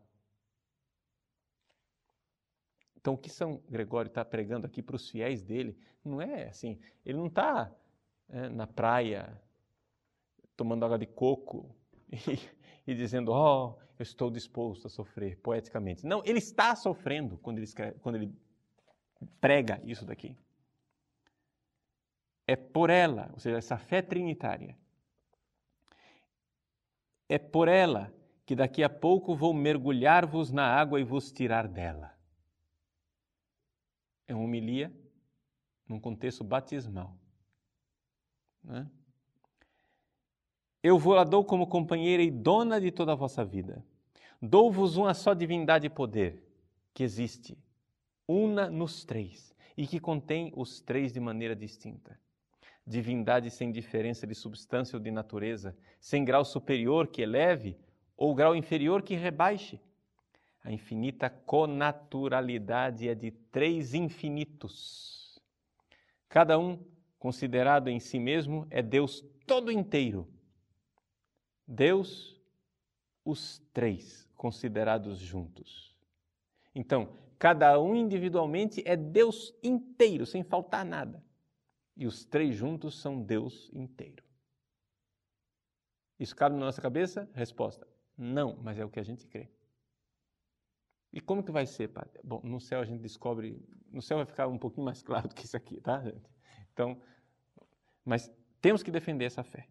Então, o que São Gregório está pregando aqui para os fiéis dele não é assim, ele não está é, na praia tomando água de coco e, e dizendo, ó, oh, eu estou disposto a sofrer, poeticamente. Não, ele está sofrendo quando ele, escreve, quando ele prega isso daqui. É por ela, ou seja, essa fé trinitária, é por ela que daqui a pouco vou mergulhar-vos na água e vos tirar dela. É uma homilia num contexto batismal. Né? Eu vou lá dou como companheira e dona de toda a vossa vida. Dou-vos uma só divindade e poder, que existe, una nos três, e que contém os três de maneira distinta. Divindade sem diferença de substância ou de natureza, sem grau superior que eleve, ou grau inferior que rebaixe. A infinita conaturalidade é de três infinitos. Cada um, considerado em si mesmo, é Deus todo inteiro. Deus, os três considerados juntos. Então, cada um individualmente é Deus inteiro, sem faltar nada. E os três juntos são Deus inteiro. Isso cabe na nossa cabeça? Resposta: não, mas é o que a gente crê. E como que vai ser, padre? Bom, no céu a gente descobre, no céu vai ficar um pouquinho mais claro do que isso aqui, tá, gente? Então, mas temos que defender essa fé.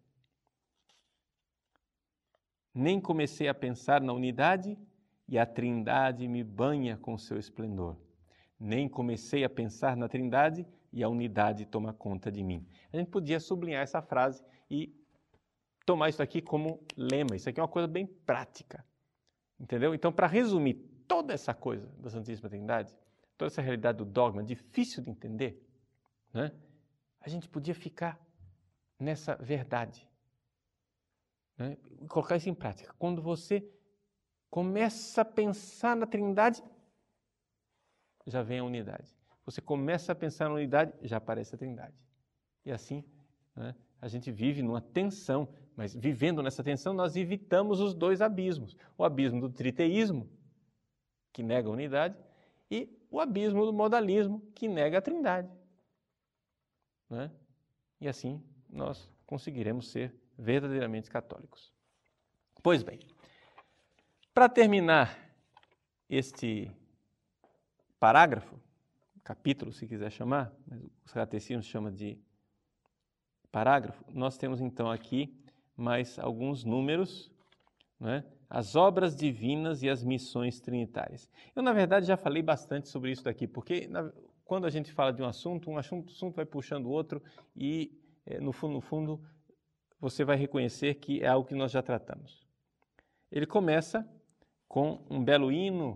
Nem comecei a pensar na unidade e a Trindade me banha com seu esplendor. Nem comecei a pensar na Trindade e a unidade toma conta de mim. A gente podia sublinhar essa frase e tomar isso aqui como lema. Isso aqui é uma coisa bem prática, entendeu? Então, para resumir toda essa coisa da Santíssima Trindade, toda essa realidade do dogma, difícil de entender, né? A gente podia ficar nessa verdade, né? E colocar isso em prática. Quando você começa a pensar na Trindade, já vem a unidade. Você começa a pensar na unidade, já aparece a Trindade. E assim, né, a gente vive numa tensão, mas vivendo nessa tensão, nós evitamos os dois abismos. O abismo do triteísmo, que nega a unidade, e o abismo do modalismo, que nega a Trindade. Né? E assim, nós conseguiremos ser verdadeiramente católicos. Pois bem, para terminar este parágrafo, capítulo, se quiser chamar, mas os catecismos chamam de parágrafo, nós temos então aqui mais alguns números, né? As obras divinas e as missões trinitárias. Eu, na verdade, já falei bastante sobre isso daqui, porque na, quando a gente fala de um assunto, um assunto, assunto vai puxando o outro e, é, no fundo, no fundo, você vai reconhecer que é algo que nós já tratamos. Ele começa com um belo hino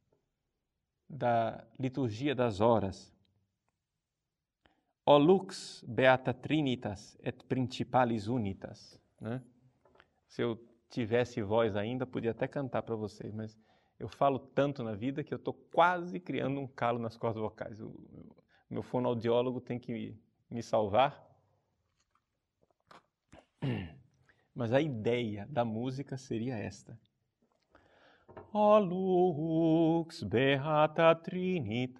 da liturgia das horas. O lux beata trinitas et principalis unitas. Né? Se eu tivesse voz ainda, podia até cantar para vocês, mas eu falo tanto na vida que eu estou quase criando um calo nas cordas vocais. O meu fonoaudiólogo tem que me salvar. Mas a ideia da música seria esta. O lux beata trinitas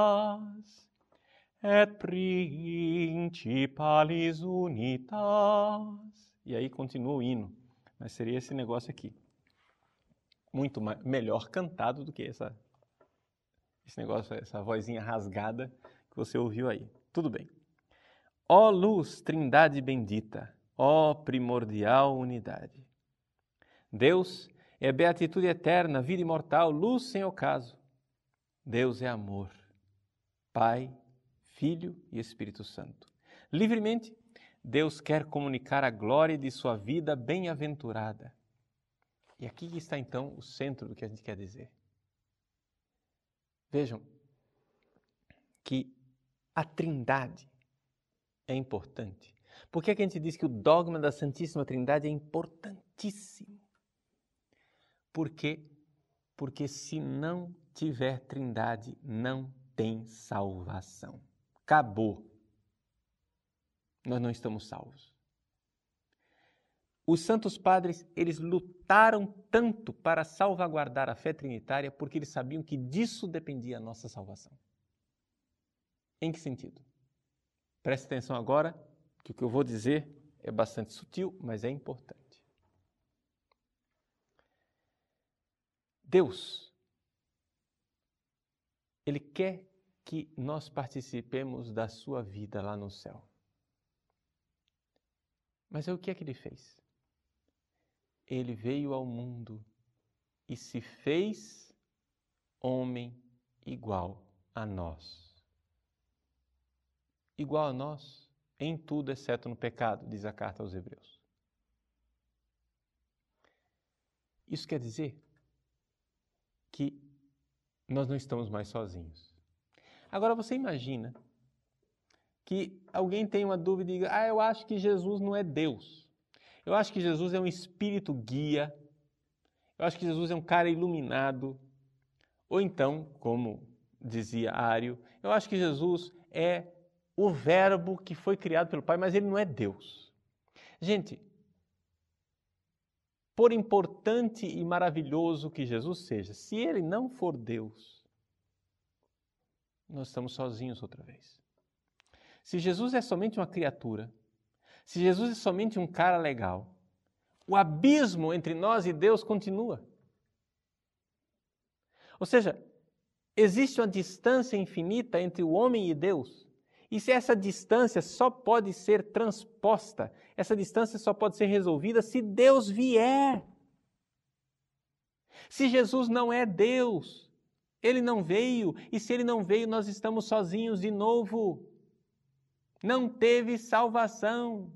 et principalis unitas. E aí continua o hino, mas seria esse negócio aqui. Muito mais, melhor cantado do que essa, esse negócio, essa vozinha rasgada que você ouviu aí. Tudo bem. Ó luz, trindade bendita, ó primordial unidade. Deus é beatitude eterna, vida imortal, luz sem ocaso. Deus é amor, Pai, Filho e Espírito Santo. Livremente, Deus quer comunicar a glória de sua vida bem-aventurada. E aqui está então o centro do que a gente quer dizer. Vejam que a Trindade é importante. Por que é que a gente diz que o dogma da Santíssima Trindade é importantíssimo? Porque, porque se não tiver Trindade, não tem salvação. Acabou. Nós não estamos salvos. Os santos padres, eles lutaram tanto para salvaguardar a fé trinitária porque eles sabiam que disso dependia a nossa salvação. Em que sentido? Preste atenção agora, que o que eu vou dizer é bastante sutil, mas é importante. Deus, Ele quer que nós participemos da sua vida lá no céu. Mas o que é que Ele fez? Ele veio ao mundo e se fez homem igual a nós. Igual a nós em tudo, exceto no pecado, diz a carta aos Hebreus. Isso quer dizer que nós não estamos mais sozinhos. Agora você imagina que alguém tem uma dúvida e diga, ah, eu acho que Jesus não é Deus. Eu acho que Jesus é um espírito guia. Eu acho que Jesus é um cara iluminado. Ou então, como dizia Ário, eu acho que Jesus é o verbo que foi criado pelo Pai, mas ele não é Deus. Gente, por importante e maravilhoso que Jesus seja, se ele não for Deus, nós estamos sozinhos outra vez. Se Jesus é somente uma criatura, se Jesus é somente um cara legal, o abismo entre nós e Deus continua. Ou seja, existe uma distância infinita entre o homem e Deus. E se essa distância só pode ser transposta, essa distância só pode ser resolvida se Deus vier. Se Jesus não é Deus, Ele não veio, e se Ele não veio, nós estamos sozinhos de novo. Não teve salvação.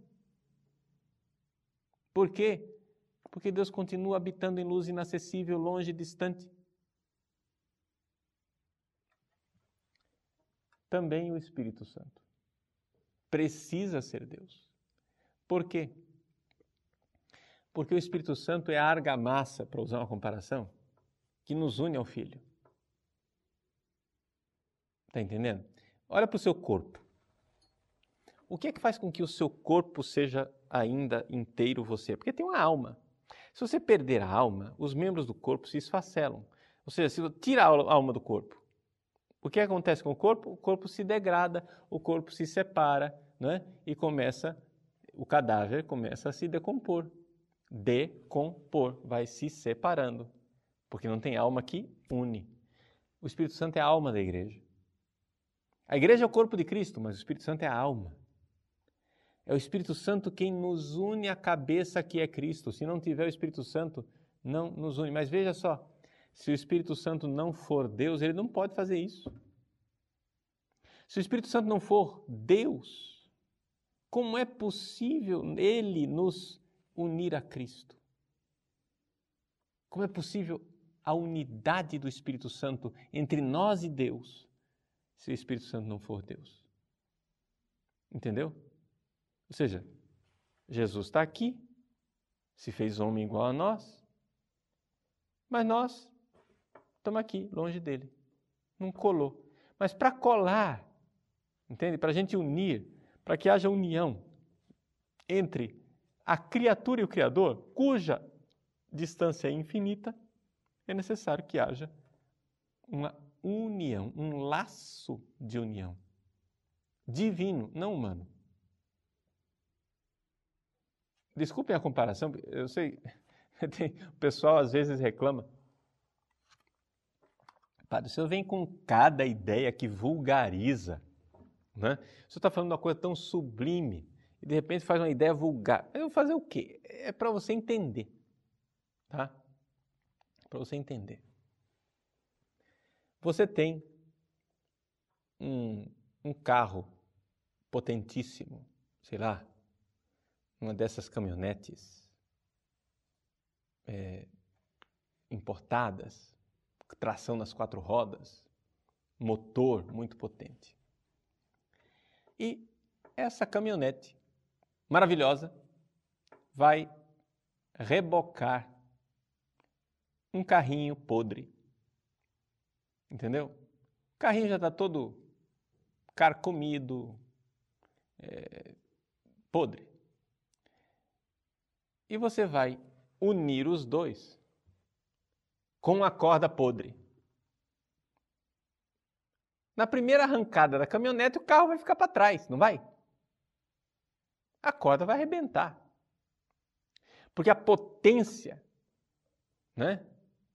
Por quê? Porque Deus continua habitando em luz inacessível, longe e distante. Também o Espírito Santo precisa ser Deus. Por quê? Porque o Espírito Santo é a argamassa, para usar uma comparação, que nos une ao Filho. Está entendendo? Olha para o seu corpo. O que é que faz com que o seu corpo seja ainda inteiro você? Porque tem uma alma. Se você perder a alma, os membros do corpo se esfacelam. Ou seja, se você tira a alma do corpo, o que acontece com o corpo? O corpo se degrada, o corpo se separa, né? E começa, o cadáver começa a se decompor. Decompor, vai se separando, porque não tem alma que une. O Espírito Santo é a alma da igreja. A igreja é o corpo de Cristo, mas o Espírito Santo é a alma. É o Espírito Santo quem nos une à cabeça que é Cristo. Se não tiver o Espírito Santo, não nos une. Mas veja só, se o Espírito Santo não for Deus, ele não pode fazer isso. Se o Espírito Santo não for Deus, como é possível ele nos unir a Cristo? Como é possível a unidade do Espírito Santo entre nós e Deus, se o Espírito Santo não for Deus? Entendeu? Ou seja, Jesus está aqui, se fez homem igual a nós, mas nós estamos aqui, longe dele. Não colou. Mas para colar, entende? Para a gente unir, para que haja união entre a criatura e o Criador, cuja distância é infinita, é necessário que haja uma união, um laço de união. Divino, não humano. Desculpem a comparação, eu sei, o pessoal às vezes reclama. Padre, o senhor vem com cada ideia que vulgariza, né? O senhor está falando de uma coisa tão sublime e de repente faz uma ideia vulgar. Eu vou fazer o quê? É para você entender, tá? Para você entender. Você tem um, um carro potentíssimo, sei lá, uma dessas caminhonetes é, importadas, tração nas quatro rodas, motor muito potente. E essa caminhonete maravilhosa vai rebocar um carrinho podre. Entendeu? O carrinho já está todo carcomido, é, podre. E você vai unir os dois com a corda podre. Na primeira arrancada da caminhonete, o carro vai ficar para trás, não vai? A corda vai arrebentar. Porque a potência, né?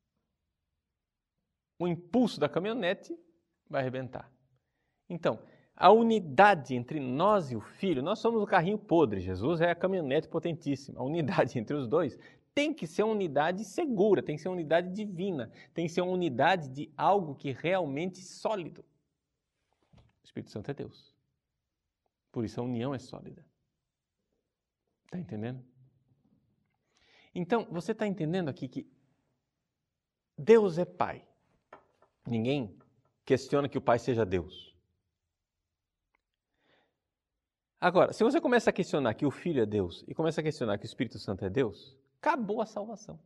O impulso da caminhonete vai arrebentar. Então, a unidade entre nós e o Filho, nós somos o carrinho podre, Jesus é a caminhonete potentíssima. A unidade entre os dois tem que ser uma unidade segura, tem que ser uma unidade divina, tem que ser uma unidade de algo que realmente é sólido. O Espírito Santo é Deus. Por isso a união é sólida. Está entendendo? Então, você está entendendo aqui que Deus é Pai. Ninguém questiona que o Pai seja Deus. Agora, se você começa a questionar que o Filho é Deus e começa a questionar que o Espírito Santo é Deus, acabou a salvação.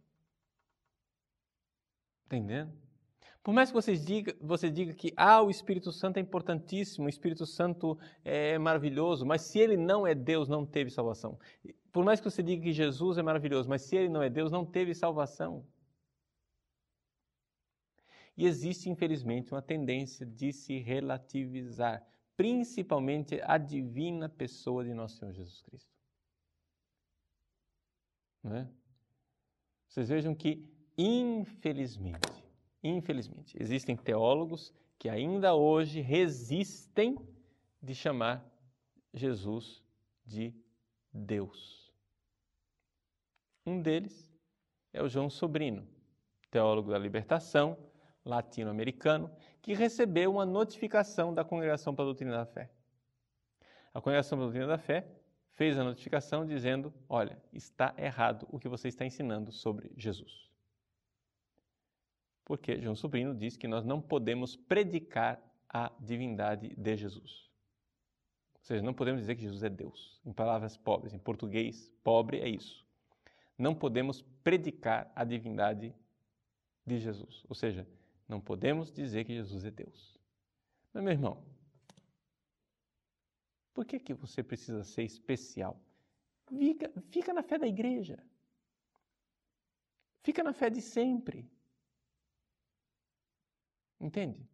Entendendo? Por mais que você diga, você diga que ah, o Espírito Santo é importantíssimo, o Espírito Santo é maravilhoso, mas se ele não é Deus, não teve salvação. Por mais que você diga que Jesus é maravilhoso, mas se ele não é Deus, não teve salvação. E existe, infelizmente, uma tendência de se relativizar, principalmente a divina pessoa de nosso Senhor Jesus Cristo. Não é? Vocês vejam que, infelizmente, infelizmente, existem teólogos que ainda hoje resistem de chamar Jesus de Deus. Um deles é o João Sobrino, teólogo da libertação, latino-americano, que recebeu uma notificação da Congregação para a Doutrina da Fé. A Congregação para a Doutrina da Fé fez a notificação dizendo, olha, está errado o que você está ensinando sobre Jesus. Porque João Sobrino diz que nós não podemos predicar a divindade de Jesus. Ou seja, não podemos dizer que Jesus é Deus. Em palavras pobres, em português, pobre é isso. Não podemos predicar a divindade de Jesus. Ou seja, não podemos dizer que Jesus é Deus. Mas, meu irmão, por que que você precisa ser especial? Fica, fica na fé da igreja. Fica na fé de sempre. Entende?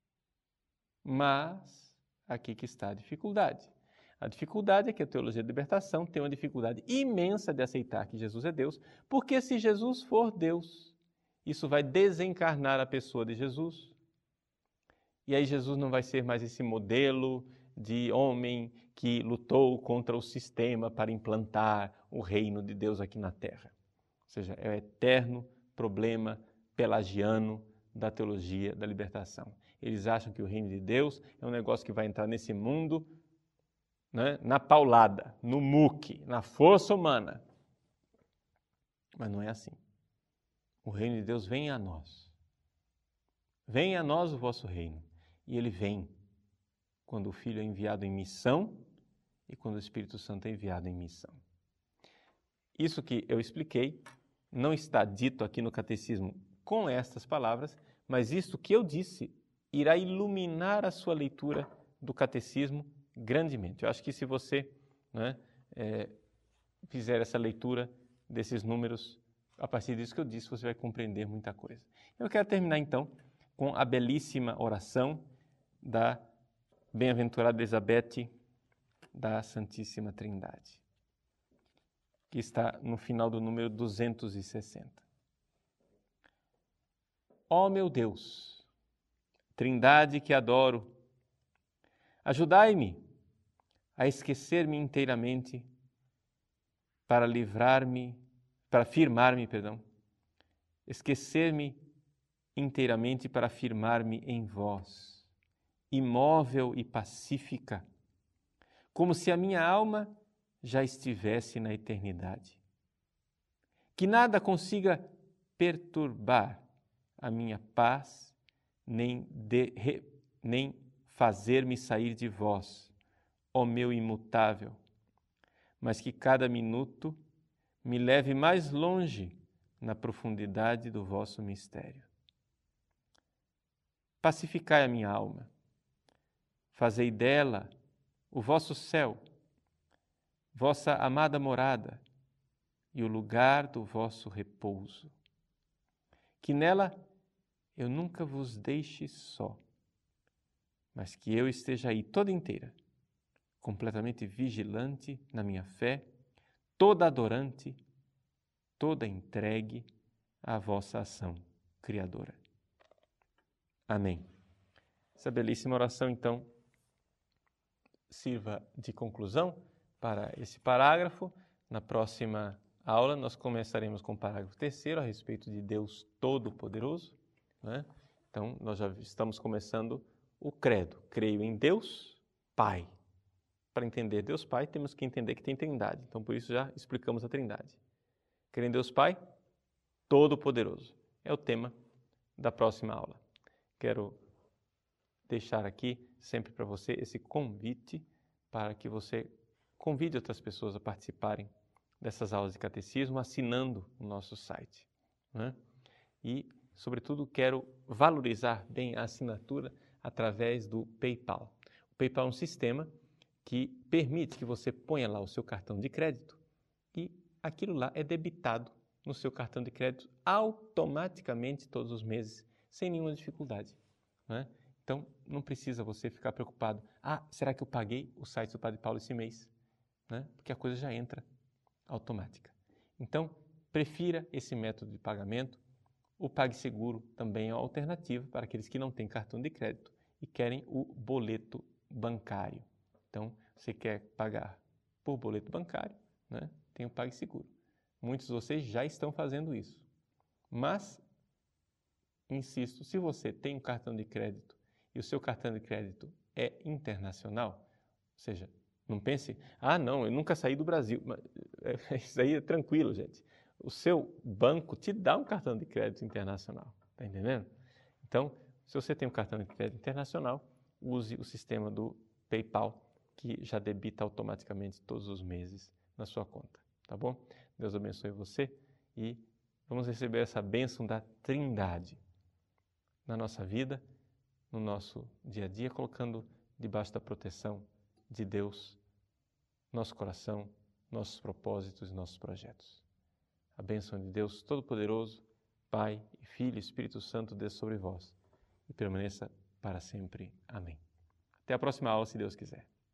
Mas aqui que está a dificuldade. A dificuldade é que a teologia da libertação tem uma dificuldade imensa de aceitar que Jesus é Deus, porque se Jesus for Deus, isso vai desencarnar a pessoa de Jesus. E aí Jesus não vai ser mais esse modelo de homem que lutou contra o sistema para implantar o reino de Deus aqui na Terra. Ou seja, é o eterno problema pelagiano da teologia da libertação. Eles acham que o reino de Deus é um negócio que vai entrar nesse mundo, né, na paulada, no muque, na força humana. Mas não é assim. O reino de Deus vem a nós. Venha a nós o vosso reino. E ele vem quando o Filho é enviado em missão e quando o Espírito Santo é enviado em missão. Isso que eu expliquei não está dito aqui no catecismo com estas palavras, mas isto que eu disse irá iluminar a sua leitura do catecismo grandemente. Eu acho que se você, né, é, fizer essa leitura desses números, a partir disso que eu disse, você vai compreender muita coisa. Eu quero terminar então com a belíssima oração da bem-aventurada Elizabeth da Santíssima Trindade, que está no final do número duzentos e sessenta. Ó meu Deus, Trindade que adoro, ajudai-me a esquecer-me inteiramente para livrar-me, para firmar-me, perdão, esquecer-me inteiramente para firmar-me em vós, imóvel e pacífica, como se a minha alma já estivesse na eternidade. Que nada consiga perturbar a minha paz, nem, de, re, nem fazer-me sair de vós, ó meu imutável, mas que cada minuto me leve mais longe na profundidade do vosso mistério. Pacificai a minha alma, fazei dela o vosso céu, vossa amada morada e o lugar do vosso repouso. Que nela eu nunca vos deixe só, mas que eu esteja aí toda inteira, completamente vigilante na minha fé, toda adorante, toda entregue à vossa ação criadora. Amém. Essa belíssima oração, então, sirva de conclusão para esse parágrafo. Na próxima aula, nós começaremos com o parágrafo terceiro, a respeito de Deus Todo-Poderoso, né? Então, nós já estamos começando o credo. Creio em Deus Pai. Para entender Deus Pai, temos que entender que tem Trindade. Então, por isso, já explicamos a Trindade. Creio em Deus Pai Todo-Poderoso. É o tema da próxima aula. Quero deixar aqui sempre para você esse convite para que você convide outras pessoas a participarem dessas aulas de catecismo assinando o nosso site, né? E, sobretudo, quero valorizar bem a assinatura através do PayPal. O PayPal é um sistema que permite que você ponha lá o seu cartão de crédito e aquilo lá é debitado no seu cartão de crédito automaticamente todos os meses, sem nenhuma dificuldade, né? Então, não precisa você ficar preocupado. Ah, será que eu paguei o site do Padre Paulo esse mês? Né? Porque a coisa já entra automática. Então, prefira esse método de pagamento. O PagSeguro também é uma alternativa para aqueles que não têm cartão de crédito e querem o boleto bancário. Então, você quer pagar por boleto bancário, né? Tem o PagSeguro. Muitos de vocês já estão fazendo isso. Mas, insisto, se você tem um cartão de crédito e o seu cartão de crédito é internacional, ou seja, não pense, ah não, eu nunca saí do Brasil. Isso aí é tranquilo, gente. O seu banco te dá um cartão de crédito internacional, tá entendendo? Então, se você tem um cartão de crédito internacional, use o sistema do PayPal, que já debita automaticamente todos os meses na sua conta, tá bom? Deus abençoe você e vamos receber essa bênção da Trindade na nossa vida, no nosso dia a dia, colocando debaixo da proteção de Deus nosso coração, nossos propósitos e nossos projetos. A bênção de Deus Todo-Poderoso, Pai, Filho e Espírito Santo, desça sobre vós e permaneça para sempre. Amém. Até a próxima aula, se Deus quiser.